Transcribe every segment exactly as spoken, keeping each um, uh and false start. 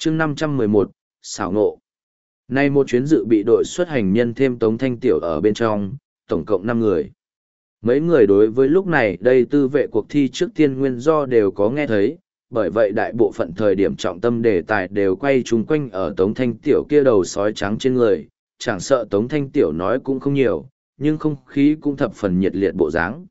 chương năm trăm mười một, xảo nộ. Nay một chuyến dự bị đội xuất hành nhân thêm Tống Thanh Tiểu ở bên trong, tổng cộng năm người. Mấy người đối với lúc này đây tư vệ cuộc thi trước tiên nguyên do đều có nghe thấy, bởi vậy đại bộ phận thời điểm trọng tâm đề tài đều quay chung quanh ở Tống Thanh Tiểu kia đầu sói trắng trên người, chẳng sợ Tống Thanh Tiểu nói cũng không nhiều, nhưng không khí cũng thập phần nhiệt liệt bộ dáng.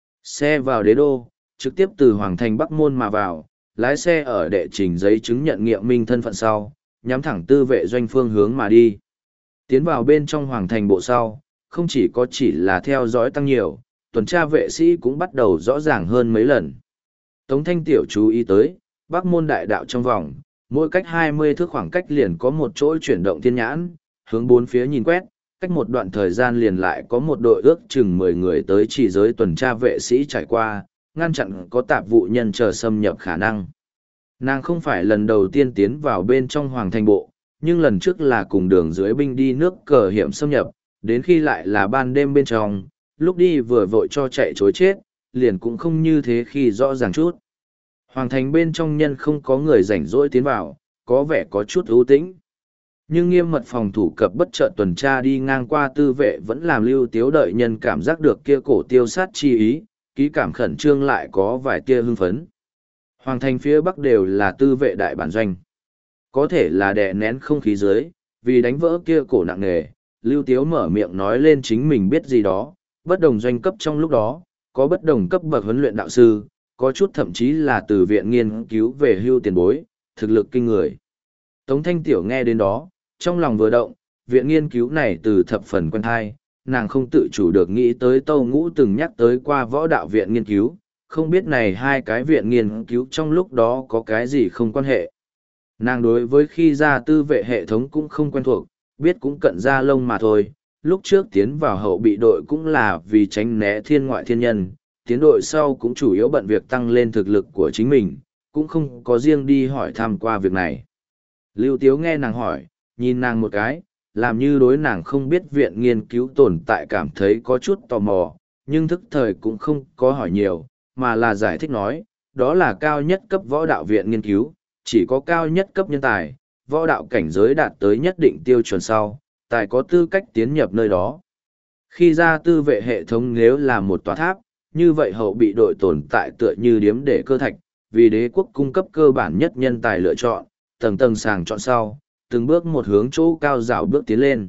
Xe vào đế đô, trực tiếp từ Hoàng Thành Bắc Môn mà vào, lái xe ở đệ trình giấy chứng nhận nghiệm minh thân phận sau, nhắm thẳng tư vệ doanh phương hướng mà đi. Tiến vào bên trong Hoàng Thành bộ sau, không chỉ có chỉ là theo dõi tăng nhiều, tuần tra vệ sĩ cũng bắt đầu rõ ràng hơn mấy lần. Tống Thanh Tiểu chú ý tới, Bắc Môn đại đạo trong vòng, mỗi cách hai mươi thước khoảng cách liền có một chỗ chuyển động thiên nhãn, hướng bốn phía nhìn quét, cách một đoạn thời gian liền lại có một đội ước chừng mười người tới chỉ giới tuần tra vệ sĩ trải qua, ngăn chặn có tạp vụ nhân chờ xâm nhập khả năng. Nàng không phải lần đầu tiên tiến vào bên trong Hoàng Thành bộ, nhưng lần trước là cùng đường dưới binh đi nước cờ hiểm xâm nhập, đến khi lại là ban đêm bên trong, lúc đi vừa vội cho chạy chối chết, liền cũng không như thế khi rõ ràng chút. Hoàng Thành bên trong nhân không có người rảnh rỗi tiến vào, có vẻ có chút ưu tĩnh. Nhưng nghiêm mật phòng thủ cập bất chợt tuần tra đi ngang qua tư vệ vẫn làm Lưu Tiếu đợi nhân cảm giác được kia cổ tiêu sát chi ý, ký cảm khẩn trương lại có vài tia hưng phấn. Hoàng Thành phía bắc đều là tư vệ đại bản doanh. Có thể là đè nén không khí dưới, vì đánh vỡ kia cổ nặng nề, Lưu Tiếu mở miệng nói lên chính mình biết gì đó, bất đồng doanh cấp trong lúc đó, có bất đồng cấp bậc huấn luyện đạo sư, có chút thậm chí là từ viện nghiên cứu về hưu tiền bối, thực lực kinh người. Tống Thanh Tiểu nghe đến đó, trong lòng vừa động, viện nghiên cứu này từ thập phần quen thai, nàng không tự chủ được nghĩ tới Tâu Ngũ từng nhắc tới qua võ đạo viện nghiên cứu, không biết này hai cái viện nghiên cứu trong lúc đó có cái gì không quan hệ. Nàng đối với khi ra tư vệ hệ thống cũng không quen thuộc, biết cũng cận ra lông mà thôi, lúc trước tiến vào hậu bị đội cũng là vì tránh né thiên ngoại thiên nhân, tiến đội sau cũng chủ yếu bận việc tăng lên thực lực của chính mình, cũng không có riêng đi hỏi thăm qua việc này. Lưu Tiếu nghe nàng hỏi, nhìn nàng một cái, làm như đối nàng không biết viện nghiên cứu tồn tại cảm thấy có chút tò mò, nhưng thức thời cũng không có hỏi nhiều, mà là giải thích nói, đó là cao nhất cấp võ đạo viện nghiên cứu, chỉ có cao nhất cấp nhân tài, võ đạo cảnh giới đạt tới nhất định tiêu chuẩn sau, tài có tư cách tiến nhập nơi đó. Khi ra tư vệ hệ thống nếu là một tòa tháp, như vậy hậu bị đội tồn tại tựa như điếm để cơ thạch, vì đế quốc cung cấp cơ bản nhất nhân tài lựa chọn, tầng tầng sàng chọn sau, từng bước một hướng chỗ cao rào bước tiến lên.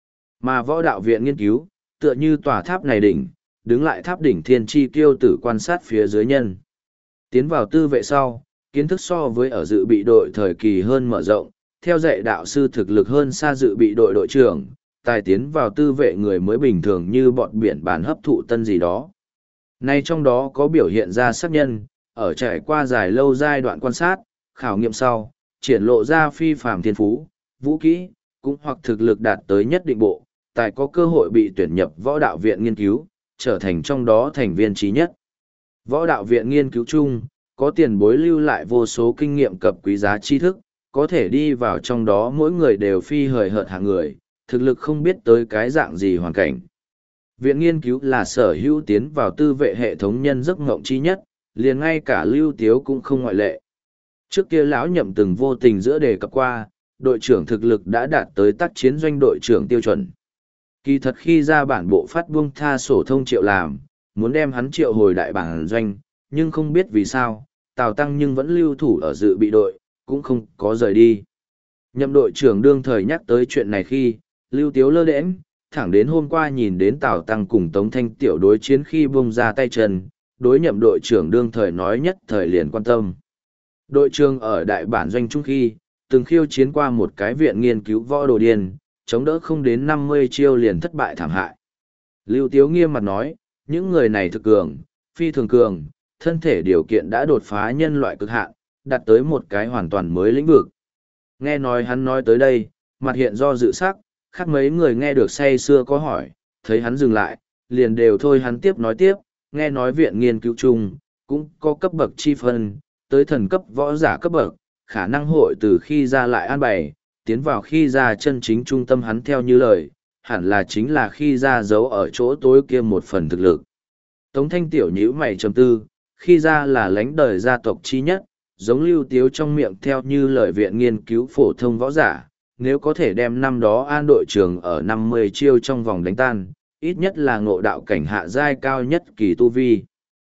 Mà võ đạo viện nghiên cứu, tựa như tòa tháp này đỉnh, đứng lại tháp đỉnh thiên chi kiêu tử quan sát phía dưới nhân. Tiến vào tư vệ sau, kiến thức so với ở dự bị đội thời kỳ hơn mở rộng, theo dạy đạo sư thực lực hơn xa dự bị đội đội trưởng, tài tiến vào tư vệ người mới bình thường như bọn biển bản hấp thụ tân gì đó. Nay trong đó có biểu hiện ra sắc nhân, ở trải qua dài lâu giai đoạn quan sát, khảo nghiệm sau, triển lộ ra phi phàm thiên phú, vũ kỹ, cũng hoặc thực lực đạt tới nhất định bộ, tài có cơ hội bị tuyển nhập võ đạo viện nghiên cứu, trở thành trong đó thành viên trí nhất. Võ đạo viện nghiên cứu chung, có tiền bối lưu lại vô số kinh nghiệm cập quý giá tri thức, có thể đi vào trong đó mỗi người đều phi hời hợt hạng người, thực lực không biết tới cái dạng gì hoàn cảnh. Viện nghiên cứu là sở hữu tiến vào tư vệ hệ thống nhân giấc ngộng chi nhất, liền ngay cả Lưu Tiếu cũng không ngoại lệ. Trước kia lão Nhậm từng vô tình giữa đề cập qua, đội trưởng thực lực đã đạt tới tác chiến doanh đội trưởng tiêu chuẩn. Kỳ thật khi ra bản bộ phát buông tha sổ thông triệu làm, muốn đem hắn triệu hồi đại bản doanh, nhưng không biết vì sao, Tào Tăng nhưng vẫn lưu thủ ở dự bị đội, cũng không có rời đi. Nhậm đội trưởng đương thời nhắc tới chuyện này khi, Lưu Tiếu lơ đễnh, thẳng đến hôm qua nhìn đến Tào Tăng cùng Tống Thanh Tiểu đối chiến khi bung ra tay chân, đối nhậm đội trưởng đương thời nói nhất thời liền quan tâm. Đội trưởng ở đại bản doanh trung khi, từng khiêu chiến qua một cái viện nghiên cứu võ đồ điên, chống đỡ không đến năm mươi chiêu liền thất bại thảm hại. Lưu Tiếu nghiêm mặt nói, những người này thực cường, phi thường cường, thân thể điều kiện đã đột phá nhân loại cực hạn, đạt tới một cái hoàn toàn mới lĩnh vực. Nghe nói hắn nói tới đây, mặt hiện do dự sắc, khác mấy người nghe được say xưa có hỏi, thấy hắn dừng lại, liền đều thôi hắn tiếp nói tiếp, nghe nói viện nghiên cứu chung, cũng có cấp bậc chi phân, tới thần cấp võ giả cấp bậc, khả năng hội từ khi ra lại an bày, tiến vào khi ra chân chính trung tâm hắn theo như lời, hẳn là chính là khi ra giấu ở chỗ tối kia một phần thực lực. Tống Thanh Tiểu nhíu mày trầm tư, khi ra là lãnh đời gia tộc chi nhất, giống Lưu Tiếu trong miệng theo như lời viện nghiên cứu phổ thông võ giả, nếu có thể đem năm đó an đội trưởng ở năm mươi chiêu trong vòng đánh tan, ít nhất là ngộ đạo cảnh hạ giai cao nhất kỳ tu vi.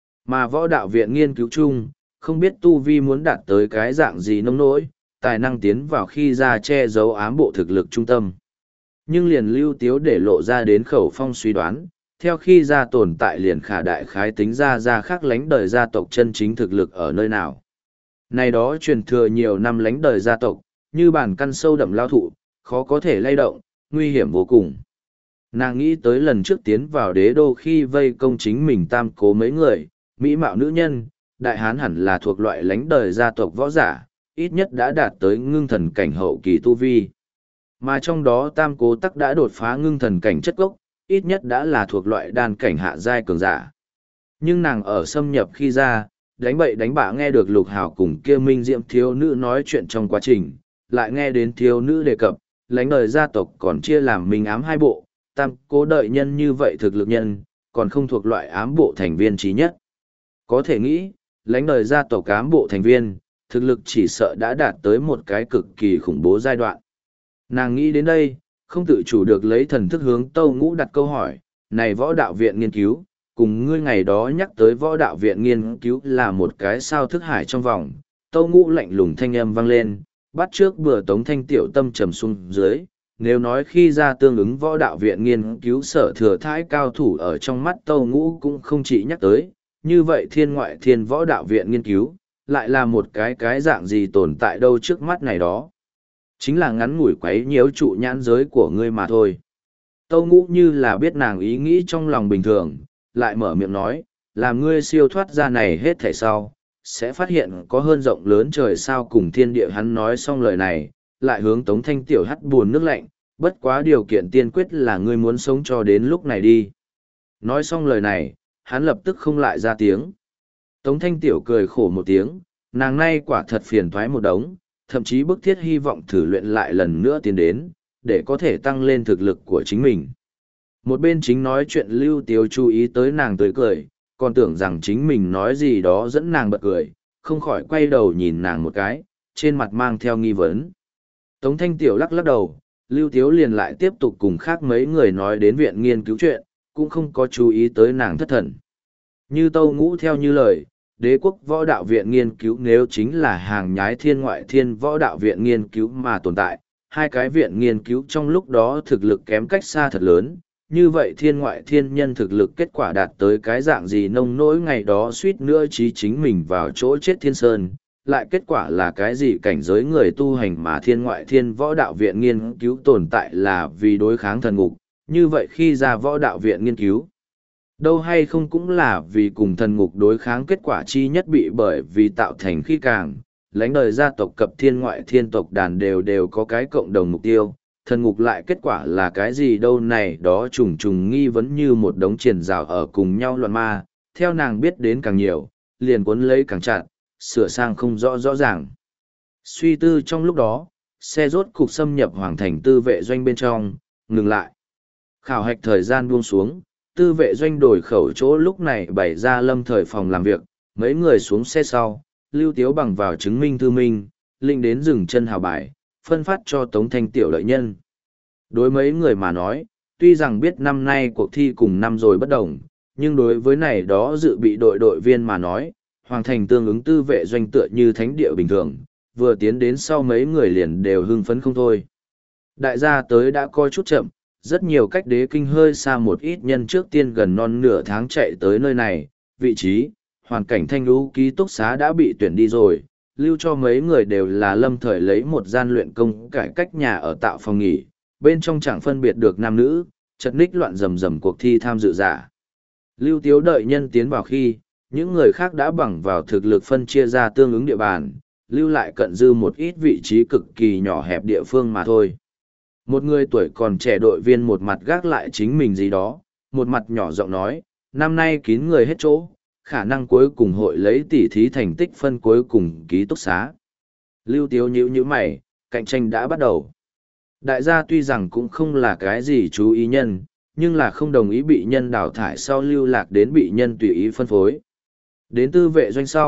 Mà võ đạo viện nghiên cứu chung, không biết tu vi muốn đạt tới cái dạng gì nông nỗi, tài năng tiến vào khi ra che giấu ám bộ thực lực trung tâm. Nhưng liền Lưu Tiếu để lộ ra đến khẩu phong suy đoán, theo khi ra tồn tại liền khả đại khái tính ra ra khác lánh đời gia tộc chân chính thực lực ở nơi nào. Này đó truyền thừa nhiều năm lánh đời gia tộc, như bản căn sâu đậm lao thụ, khó có thể lay động, nguy hiểm vô cùng. Nàng nghĩ tới lần trước tiến vào đế đô khi vây công chính mình tam cố mấy người, mỹ mạo nữ nhân, đại hán hẳn là thuộc loại lánh đời gia tộc võ giả, ít nhất đã đạt tới ngưng thần cảnh hậu kỳ tu vi. Mà trong đó tam cố tắc đã đột phá ngưng thần cảnh chất gốc, ít nhất đã là thuộc loại đan cảnh hạ giai cường giả. Nhưng nàng ở xâm nhập khi ra, đánh bậy đánh bạ nghe được Lục Hào cùng kia Minh Diệm thiếu nữ nói chuyện trong quá trình, lại nghe đến thiếu nữ đề cập, lãnh đời gia tộc còn chia làm minh ám hai bộ, tam cố đợi nhân như vậy thực lực nhân, còn không thuộc loại ám bộ thành viên trí nhất. Có thể nghĩ, lãnh đời gia tộc ám bộ thành viên, thực lực chỉ sợ đã đạt tới một cái cực kỳ khủng bố giai đoạn. Nàng nghĩ đến đây, không tự chủ được lấy thần thức hướng Tâu Ngũ đặt câu hỏi, này võ đạo viện nghiên cứu, cùng ngươi ngày đó nhắc tới võ đạo viện nghiên cứu là một cái sao thức hải trong vòng. Tâu Ngũ lạnh lùng thanh âm vang lên, bắt trước bừa Tống Thanh tiểu tâm trầm xuống dưới, nếu nói khi ra tương ứng võ đạo viện nghiên cứu sở thừa thái cao thủ ở trong mắt Tâu Ngũ cũng không chỉ nhắc tới, như vậy thiên ngoại thiên võ đạo viện nghiên cứu, lại là một cái cái dạng gì tồn tại đâu trước mắt này đó. Chính là ngắn ngủi quấy nhiễu trụ nhãn giới của ngươi mà thôi. Tâu Ngũ như là biết nàng ý nghĩ trong lòng bình thường, lại mở miệng nói, làm ngươi siêu thoát ra này hết thảy sau, sẽ phát hiện có hơn rộng lớn trời sao cùng thiên địa. Hắn nói xong lời này, lại hướng Tống Thanh tiểu hắt buồn nước lạnh, bất quá điều kiện tiên quyết là ngươi muốn sống cho đến lúc này đi. Nói xong lời này, hắn lập tức không lại ra tiếng. Tống Thanh tiểu cười khổ một tiếng, nàng nay quả thật phiền thoái một đống, thậm chí bức thiết hy vọng thử luyện lại lần nữa tiến đến, để có thể tăng lên thực lực của chính mình. Một bên chính nói chuyện Lưu Tiếu chú ý tới nàng tươi cười, còn tưởng rằng chính mình nói gì đó dẫn nàng bật cười, không khỏi quay đầu nhìn nàng một cái, trên mặt mang theo nghi vấn. Tống Thanh tiểu lắc lắc đầu, Lưu Tiếu liền lại tiếp tục cùng khác mấy người nói đến viện nghiên cứu chuyện, cũng không có chú ý tới nàng thất thần. Như Tâu Ngũ theo như lời, đế quốc võ đạo viện nghiên cứu nếu chính là hàng nhái thiên ngoại thiên võ đạo viện nghiên cứu mà tồn tại, hai cái viện nghiên cứu trong lúc đó thực lực kém cách xa thật lớn, như vậy thiên ngoại thiên nhân thực lực kết quả đạt tới cái dạng gì nông nỗi ngày đó suýt nữa chí chính mình vào chỗ chết thiên sơn, lại kết quả là cái gì cảnh giới người tu hành mà thiên ngoại thiên võ đạo viện nghiên cứu tồn tại là vì đối kháng thần ngục, như vậy khi ra võ đạo viện nghiên cứu. Đâu hay không cũng là vì cùng thần ngục đối kháng kết quả chi nhất bị bởi vì tạo thành khi càng, lãnh đời gia tộc cập thiên ngoại thiên tộc đàn đều đều có cái cộng đồng mục tiêu, thần ngục lại kết quả là cái gì đâu này đó trùng trùng nghi vấn như một đống triền rào ở cùng nhau loạn ma, theo nàng biết đến càng nhiều, liền cuốn lấy càng chặt, sửa sang không rõ rõ ràng. Suy tư trong lúc đó, xe rốt cục xâm nhập hoàng thành tư vệ doanh bên trong, ngừng lại. Khảo hạch thời gian buông xuống, tư vệ doanh đổi khẩu chỗ lúc này bày ra lâm thời phòng làm việc, mấy người xuống xe sau, Lưu Tiếu bằng vào chứng minh thư minh, linh đến dừng chân hào bài, phân phát cho Tống Thanh tiểu lợi nhân. Đối mấy người mà nói, tuy rằng biết năm nay cuộc thi cùng năm rồi bất đồng, nhưng đối với này đó dự bị đội đội viên mà nói, hoàng thành tương ứng tư vệ doanh tựa như thánh địa bình thường, vừa tiến đến sau mấy người liền đều hưng phấn không thôi. Đại gia tới đã coi chút chậm, rất nhiều cách đế kinh hơi xa một ít nhân trước tiên gần non nửa tháng chạy tới nơi này, vị trí, hoàn cảnh thanh lũ ký túc xá đã bị tuyển đi rồi, lưu cho mấy người đều là lâm thời lấy một gian luyện công cải cách nhà ở tạo phòng nghỉ, bên trong chẳng phân biệt được nam nữ, chật ních loạn rầm rầm cuộc thi tham dự giả. Lưu Tiếu đợi nhân tiến vào khi, những người khác đã bằng vào thực lực phân chia ra tương ứng địa bàn, lưu lại cận dư một ít vị trí cực kỳ nhỏ hẹp địa phương mà thôi. Một người tuổi còn trẻ đội viên một mặt gác lại chính mình gì đó, một mặt nhỏ giọng nói, năm nay kín người hết chỗ, khả năng cuối cùng hội lấy tỉ thí thành tích phân cuối cùng ký túc xá. Lưu Tiếu nhíu nhíu mày, cạnh tranh đã bắt đầu. Đại gia tuy rằng cũng không là cái gì chú ý nhân, nhưng là không đồng ý bị nhân đào thải sau lưu lạc đến bị nhân tùy ý phân phối. Đến tư vệ doanh sau,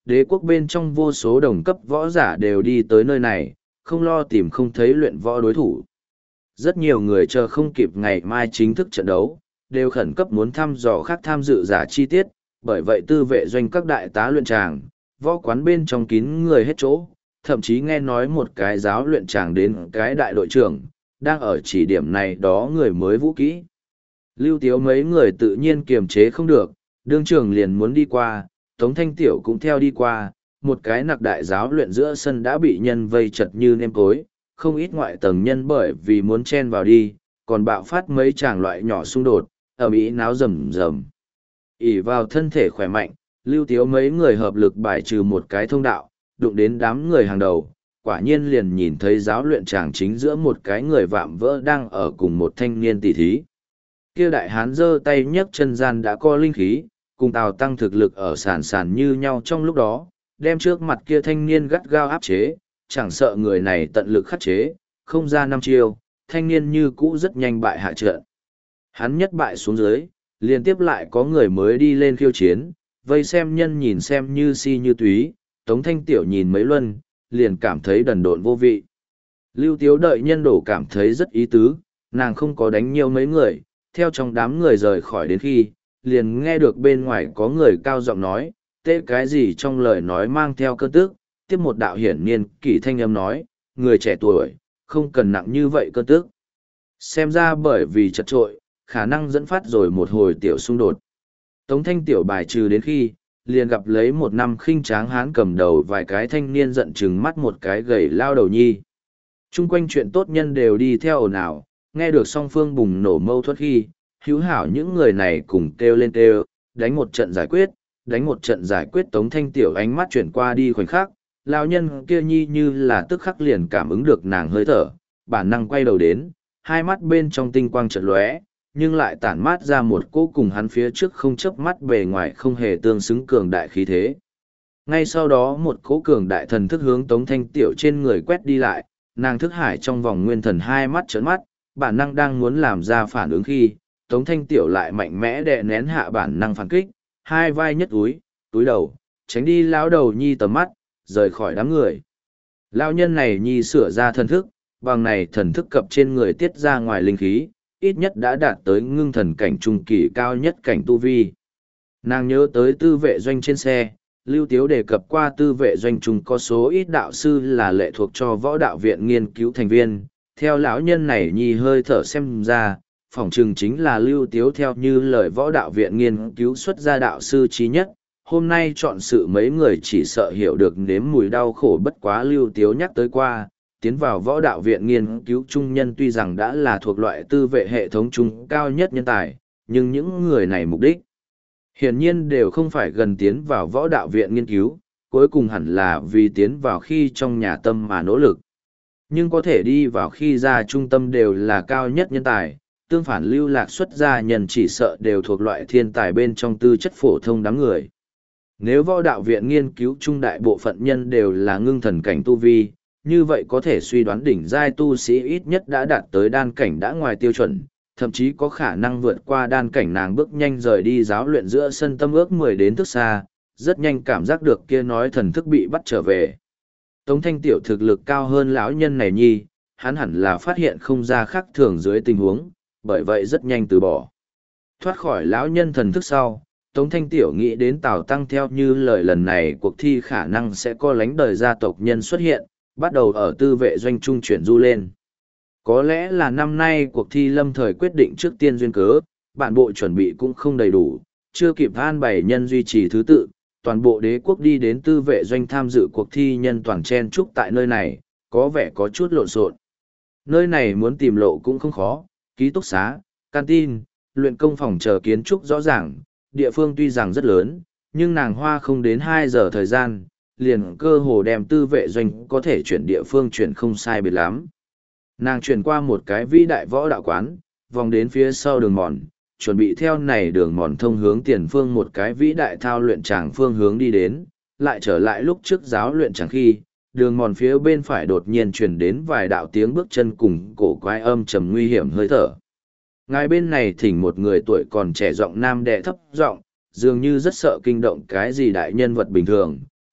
đế quốc bên trong vô số đồng cấp võ giả đều đi tới nơi này, không lo tìm không thấy luyện võ đối thủ. Rất nhiều người chờ không kịp ngày mai chính thức trận đấu, đều khẩn cấp muốn thăm dò khác tham dự giả chi tiết, bởi vậy tư vệ doanh các đại tá luyện tràng, võ quán bên trong kín người hết chỗ, thậm chí nghe nói một cái giáo luyện tràng đến cái đại đội trưởng, đang ở chỉ điểm này đó người mới vũ kỹ. Lưu Tiếu mấy người tự nhiên kiềm chế không được, đương trưởng liền muốn đi qua, Tống Thanh Tiểu cũng theo đi qua, một cái nặc đại giáo luyện giữa sân đã bị nhân vây chật như nêm cối, không ít ngoại tầng nhân bởi vì muốn chen vào đi, còn bạo phát mấy tràng loại nhỏ xung đột, ở Mỹ náo rầm rầm. ỷ vào thân thể khỏe mạnh, Lưu Tiếu mấy người hợp lực bài trừ một cái thông đạo, đụng đến đám người hàng đầu, quả nhiên liền nhìn thấy giáo luyện tràng chính giữa một cái người vạm vỡ đang ở cùng một thanh niên tỷ thí. Kia đại hán giơ tay nhấc chân gian đã co linh khí, cùng Tào Tăng thực lực ở sàn sàn như nhau trong lúc đó, đem trước mặt kia thanh niên gắt gao áp chế, chẳng sợ người này tận lực khắc chế, không ra năm chiêu, thanh niên như cũ rất nhanh bại hạ trận. Hắn nhất bại xuống dưới, liên tiếp lại có người mới đi lên khiêu chiến, vây xem nhân nhìn xem như si như túy, Tống Thanh Tiểu nhìn mấy luân, liền cảm thấy đần độn vô vị. Lưu Tiếu đợi nhân đổ cảm thấy rất ý tứ, nàng không có đánh nhiều mấy người, theo trong đám người rời khỏi đến khi, liền nghe được bên ngoài có người cao giọng nói, tê cái gì trong lời nói mang theo cơn tức, tiếp một đạo hiển niên kỷ thanh âm nói, người trẻ tuổi, không cần nặng như vậy cơn tức. Xem ra bởi vì chật trội, khả năng dẫn phát rồi một hồi tiểu xung đột. Tống Thanh Tiểu bài trừ đến khi, liền gặp lấy một năm khinh tráng hán cầm đầu vài cái thanh niên giận chừng mắt một cái gầy lao đầu nhi. Trung quanh chuyện tốt nhân đều đi theo ồn ào, nghe được song phương bùng nổ mâu thuẫn khi, hữu hảo những người này cùng kêu lên kêu, đánh một trận giải quyết, đánh một trận giải quyết. Tống Thanh Tiểu ánh mắt chuyển qua đi khoảnh khắc, lao nhân kia nhi như là tức khắc liền cảm ứng được nàng hơi thở, bản năng quay đầu đến, hai mắt bên trong tinh quang chợt lóe, nhưng lại tản mát ra một cỗ cùng hắn phía trước không chớp mắt bề ngoài không hề tương xứng cường đại khí thế. Ngay sau đó một cỗ cường đại thần thức hướng Tống Thanh Tiểu trên người quét đi lại, nàng thức hải trong vòng nguyên thần hai mắt trợn mắt, bản năng đang muốn làm ra phản ứng khi, Tống Thanh Tiểu lại mạnh mẽ đè nén hạ bản năng phản kích, hai vai nhất túi, túi đầu, tránh đi lão đầu nhi tầm mắt, rời khỏi đám người. Lão nhân này nhi sửa ra thần thức, bằng này thần thức cập trên người tiết ra ngoài linh khí, ít nhất đã đạt tới ngưng thần cảnh trung kỳ cao nhất cảnh tu vi. Nàng nhớ tới tư vệ doanh trên xe, Lưu Tiếu đề cập qua tư vệ doanh trung có số ít đạo sư là lệ thuộc cho võ đạo viện nghiên cứu thành viên. Theo lão nhân này nhi hơi thở xem ra, phỏng chừng chính là Lưu Tiếu theo như lời võ đạo viện nghiên cứu xuất ra đạo sư trí nhất. Hôm nay chọn sự mấy người chỉ sợ hiểu được nếm mùi đau khổ, bất quá Lưu Tiếu nhắc tới qua, tiến vào võ đạo viện nghiên cứu trung nhân tuy rằng đã là thuộc loại tư vệ hệ thống trung cao nhất nhân tài, nhưng những người này mục đích hiển nhiên đều không phải gần tiến vào võ đạo viện nghiên cứu, cuối cùng hẳn là vì tiến vào khi trong nhà tâm mà nỗ lực. Nhưng có thể đi vào khi ra trung tâm đều là cao nhất nhân tài, tương phản lưu lạc xuất gia nhân chỉ sợ đều thuộc loại thiên tài bên trong tư chất phổ thông đám người. Nếu võ đạo viện nghiên cứu trung đại bộ phận nhân đều là ngưng thần cảnh tu vi, như vậy có thể suy đoán đỉnh giai tu sĩ ít nhất đã đạt tới đan cảnh đã ngoài tiêu chuẩn, thậm chí có khả năng vượt qua đan cảnh. Nàng bước nhanh rời đi giáo luyện giữa sân tâm ước mười đến thước xa, rất nhanh cảm giác được kia nói thần thức bị bắt trở về. Tống Thanh Tiểu thực lực cao hơn lão nhân này nhi, hắn hẳn là phát hiện không ra khác thường dưới tình huống, bởi vậy rất nhanh từ bỏ. Thoát khỏi lão nhân thần thức sau, Tống Thanh Tiểu nghĩ đến Tào Tăng theo như lời lần này cuộc thi khả năng sẽ có lánh đời gia tộc nhân xuất hiện, bắt đầu ở tư vệ doanh trung chuyển du lên. Có lẽ là năm nay cuộc thi lâm thời quyết định trước tiên duyên cớ, bản bộ chuẩn bị cũng không đầy đủ, chưa kịp an bày nhân duy trì thứ tự, toàn bộ đế quốc đi đến tư vệ doanh tham dự cuộc thi nhân toàn chen chúc tại nơi này, có vẻ có chút lộn xộn. Nơi này muốn tìm lộ cũng không khó, ký túc xá, canteen, luyện công phòng chờ kiến trúc rõ ràng, địa phương tuy rằng rất lớn, nhưng nàng hoa không đến hai giờ thời gian, liền cơ hồ đem tư vệ doanh có thể chuyển địa phương chuyển không sai biệt lắm. Nàng chuyển qua một cái vĩ đại võ đạo quán, vòng đến phía sau đường mòn, chuẩn bị theo này đường mòn thông hướng tiền phương một cái vĩ đại thao luyện tràng phương hướng đi đến, lại trở lại lúc trước giáo luyện tràng khi, đường mòn phía bên phải đột nhiên chuyển đến vài đạo tiếng bước chân cùng cổ quái âm trầm nguy hiểm hơi thở. Ngài bên này thỉnh một người tuổi còn trẻ giọng nam đệ thấp giọng, dường như rất sợ kinh động cái gì đại nhân vật bình thường,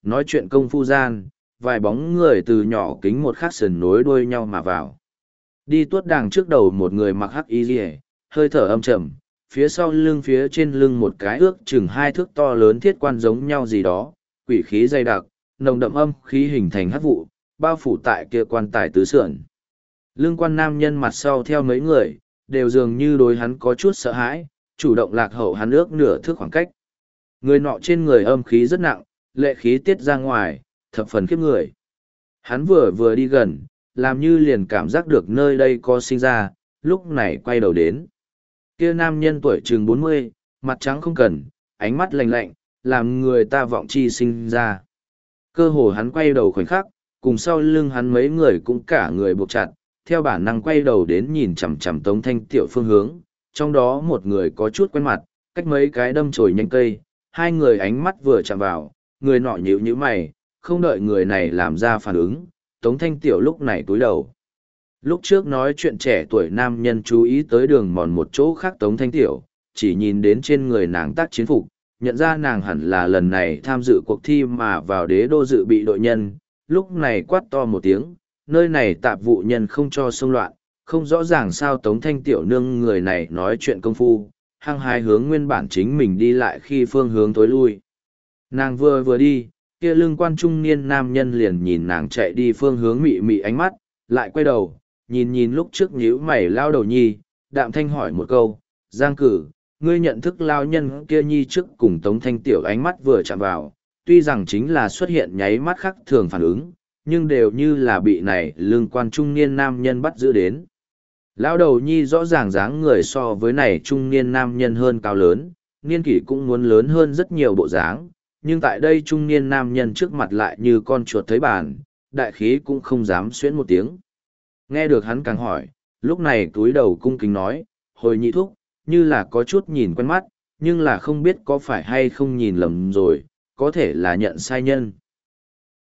nói chuyện công phu gian, vài bóng người từ nhỏ kính một khắc sườn nối đuôi nhau mà vào. Đi tuốt đàng trước đầu một người mặc hắc y rìa, hơi thở âm trầm, phía sau lưng phía trên lưng một cái ước chừng hai thước to lớn thiết quan giống nhau gì đó, quỷ khí dày đặc, nồng đậm âm khí hình thành hắc vụ, bao phủ tại kia quan tài tứ sườn. Lương quan nam nhân mặt sau theo mấy người, đều dường như đối hắn có chút sợ hãi, chủ động lạc hậu hắn ước nửa thước khoảng cách. Người nọ trên người âm khí rất nặng, lệ khí tiết ra ngoài, thập phần khiếp người. Hắn vừa vừa đi gần, làm như liền cảm giác được nơi đây có sinh ra, lúc này quay đầu đến. Kia nam nhân tuổi chừng bốn mươi, mặt trắng không cần, ánh mắt lạnh lạnh, làm người ta vọng chi sinh ra. Cơ hồ hắn quay đầu khoảnh khắc, cùng sau lưng hắn mấy người cũng cả người buộc chặt, theo bản năng quay đầu đến nhìn chằm chằm Tống Thanh Tiểu phương hướng, trong đó một người có chút quen mặt, cách mấy cái đâm chồi nhanh cây, hai người ánh mắt vừa chạm vào, người nọ nhíu nhíu mày, không đợi người này làm ra phản ứng, Tống Thanh Tiểu lúc này cúi đầu. Lúc trước nói chuyện trẻ tuổi nam nhân chú ý tới đường mòn một chỗ khác Tống Thanh Tiểu, chỉ nhìn đến trên người nàng tác chiến phục, nhận ra nàng hẳn là lần này tham dự cuộc thi mà vào đế đô dự bị đội nhân, lúc này quát to một tiếng, nơi này tạp vụ nhân không cho xông loạn, không rõ ràng sao Tống Thanh Tiểu nương người này nói chuyện công phu, hăng hai hướng nguyên bản chính mình đi lại khi phương hướng tối lui. Nàng vừa vừa đi, kia lưng quan trung niên nam nhân liền nhìn nàng chạy đi phương hướng mị mị ánh mắt, lại quay đầu, nhìn nhìn lúc trước nhíu mày lao đầu nhi, đạm thanh hỏi một câu, Giang Cử, ngươi nhận thức lao nhân kia nhi trước cùng Tống Thanh Tiểu ánh mắt vừa chạm vào, tuy rằng chính là xuất hiện nháy mắt khác thường phản ứng, nhưng đều như là bị này lưng quan trung niên nam nhân bắt giữ đến. Lao đầu nhi rõ ràng dáng người so với này trung niên nam nhân hơn cao lớn, niên kỷ cũng muốn lớn hơn rất nhiều bộ dáng, nhưng tại đây trung niên nam nhân trước mặt lại như con chuột thấy bàn, đại khí cũng không dám xuyến một tiếng. Nghe được hắn càng hỏi, lúc này túi đầu cung kính nói, hồi nhị thúc, như là có chút nhìn quen mắt, nhưng là không biết có phải hay không nhìn lầm rồi, có thể là nhận sai nhân.